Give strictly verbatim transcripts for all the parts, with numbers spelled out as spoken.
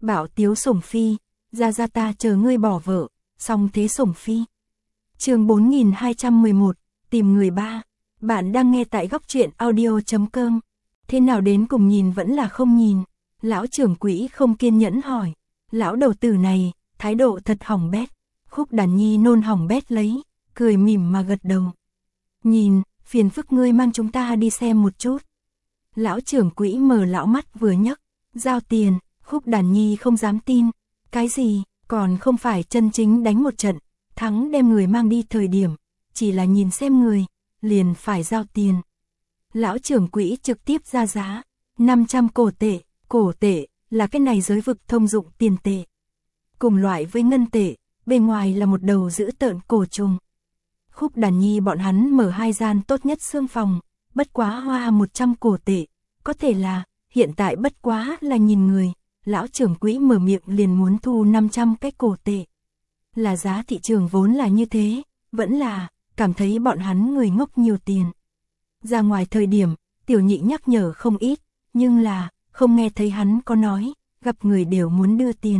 Bảo tiếu sủng phi, ra ra ta chờ ngươi bỏ vợ, xong thế sủng phi. Chương bốn nghìn hai trăm mười một, tìm người ba. Bạn đang nghe tại góc truyện audio chấm com. Thế nào đến cùng nhìn vẫn là không nhìn. Lão trưởng quỹ không kiên nhẫn hỏi. Lão đầu tử này, thái độ thật hỏng bét. Khúc Đàn Nhi nôn hỏng bét lấy, cười mỉm mà gật đầu. Nhìn, phiền phức ngươi mang chúng ta đi xem một chút. Lão trưởng quỹ mở lão mắt vừa nhấc, giao tiền. Khúc Đàn Nhi không dám tin. Cái gì, còn không phải chân chính đánh một trận, thắng đem người mang đi thời điểm, chỉ là nhìn xem người, liền phải giao tiền. Lão trưởng quỹ trực tiếp ra giá, năm trăm cổ tệ, cổ tệ là cái này giới vực thông dụng tiền tệ. Cùng loại với ngân tệ, bên ngoài là một đầu dữ tợn cổ trùng. Khúc Đàn Nhi bọn hắn mở hai gian tốt nhất xương phòng, bất quá hoa một trăm cổ tệ, có thể là, hiện tại bất quá là nhìn người. Lão trưởng quỹ mở miệng liền muốn thu năm trăm cái cổ tệ. Là giá thị trường vốn là như thế, vẫn là, cảm thấy bọn hắn người ngốc nhiều tiền. Ra ngoài thời điểm, tiểu nhị nhắc nhở không ít, nhưng là, không nghe thấy hắn có nói, gặp người đều muốn đưa tiền.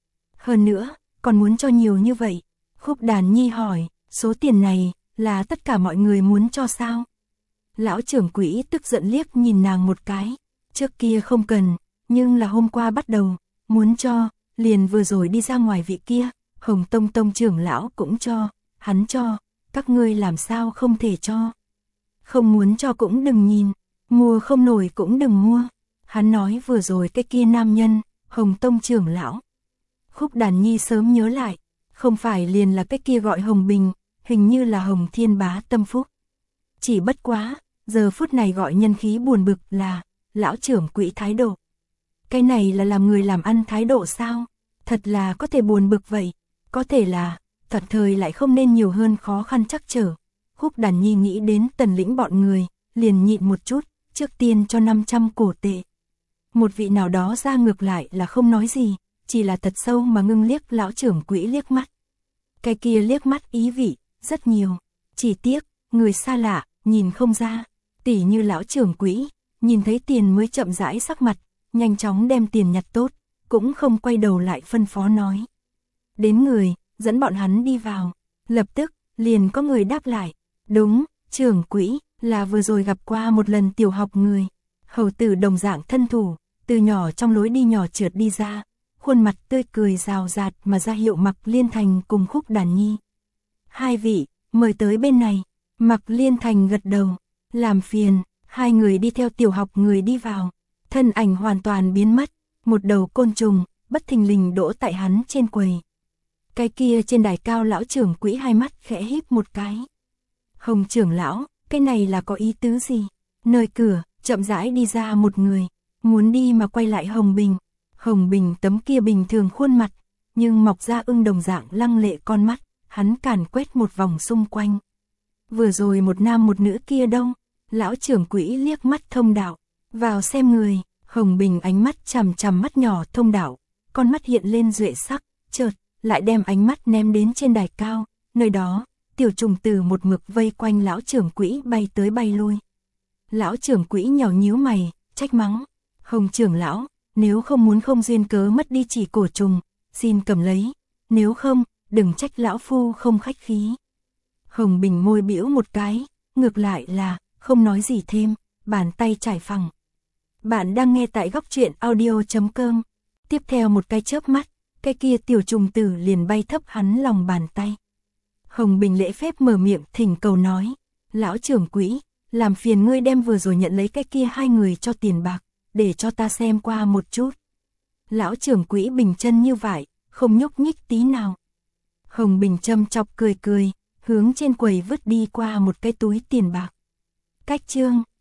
Hơn nữa, còn muốn cho nhiều như vậy. Khúc Đàn Nhi hỏi, số tiền này, là tất cả mọi người muốn cho sao? Lão trưởng quỹ tức giận liếc nhìn nàng một cái, trước kia không cần. Nhưng là hôm qua bắt đầu, muốn cho, liền vừa rồi đi ra ngoài vị kia, Hồng Tông Tông trưởng lão cũng cho, hắn cho, các ngươi làm sao không thể cho. Không muốn cho cũng đừng nhìn, mua không nổi cũng đừng mua. Hắn nói vừa rồi cái kia nam nhân, Hồng Tông trưởng lão. Khúc Đàn Nhi sớm nhớ lại, không phải liền là cái kia gọi Hồng Bình, hình như là Hồng Thiên Bá tâm phúc. Chỉ bất quá, giờ phút này gọi nhân khí buồn bực là, lão trưởng quỹ thái độ. Cái này là làm người làm ăn thái độ sao? Thật là có thể buồn bực vậy. Có thể là, thật thời lại không nên nhiều hơn khó khăn chắc trở. Khúc Đàn Nhi nghĩ đến Tần Lĩnh bọn người, liền nhịn một chút, trước tiên cho năm trăm cổ tệ. Một vị nào đó ra ngược lại là không nói gì, chỉ là thật sâu mà ngưng liếc lão trưởng quỹ liếc mắt. Cái kia liếc mắt ý vị, rất nhiều. Chỉ tiếc, người xa lạ, nhìn không ra. Tỉ như lão trưởng quỹ, nhìn thấy tiền mới chậm rãi sắc mặt. Nhanh chóng đem tiền nhặt tốt, cũng không quay đầu lại phân phó nói. Đến người, dẫn bọn hắn đi vào. Lập tức, liền có người đáp lại. Đúng, trưởng quỹ, là vừa rồi gặp qua một lần tiểu học người. Hầu tử đồng dạng thân thủ, từ nhỏ trong lối đi nhỏ trượt đi ra. Khuôn mặt tươi cười rào rạt mà ra hiệu Mạc Liên Thành cùng Khúc Đàn Nhi. Hai vị, mời tới bên này. Mạc Liên Thành gật đầu, làm phiền, hai người đi theo tiểu học người đi vào. Thân ảnh hoàn toàn biến mất, một đầu côn trùng, bất thình lình đỗ tại hắn trên quầy. Cái kia trên đài cao lão trưởng quỹ hai mắt khẽ híp một cái. Hồng trưởng lão, cái này là có ý tứ gì? Nơi cửa, chậm rãi đi ra một người, muốn đi mà quay lại Hồng Bình. Hồng Bình tấm kia bình thường khuôn mặt, nhưng mọc ra ưng đồng dạng lăng lệ con mắt, hắn càn quét một vòng xung quanh. Vừa rồi một nam một nữ kia đâu? Lão trưởng quỹ liếc mắt thông đạo. Vào xem người, Hồng Bình ánh mắt chằm chằm mắt nhỏ thông đạo, con mắt hiện lên duệ sắc, chợt lại đem ánh mắt ném đến trên đài cao, nơi đó, tiểu trùng tử một mực vây quanh lão trưởng quỹ bay tới bay lui. Lão trưởng quỹ nhàu nhíu mày, trách mắng, Hồng trưởng lão, nếu không muốn không duyên cớ mất đi chỉ cổ trùng, xin cầm lấy, nếu không, đừng trách lão phu không khách khí. Hồng Bình môi biểu một cái, ngược lại là, không nói gì thêm, bàn tay trải phẳng. Bạn đang nghe tại góc truyện audio chấm com. Tiếp theo một cái chớp mắt, cái kia tiểu trùng tử liền bay thấp hắn lòng bàn tay. Hồng Bình lễ phép mở miệng thỉnh cầu nói, lão trưởng quỹ, làm phiền ngươi đem vừa rồi nhận lấy cái kia hai người cho tiền bạc, để cho ta xem qua một chút. Lão trưởng quỹ bình chân như vậy, không nhúc nhích tí nào. Hồng Bình châm chọc cười cười, hướng trên quầy vứt đi qua một cái túi tiền bạc. Cách chương,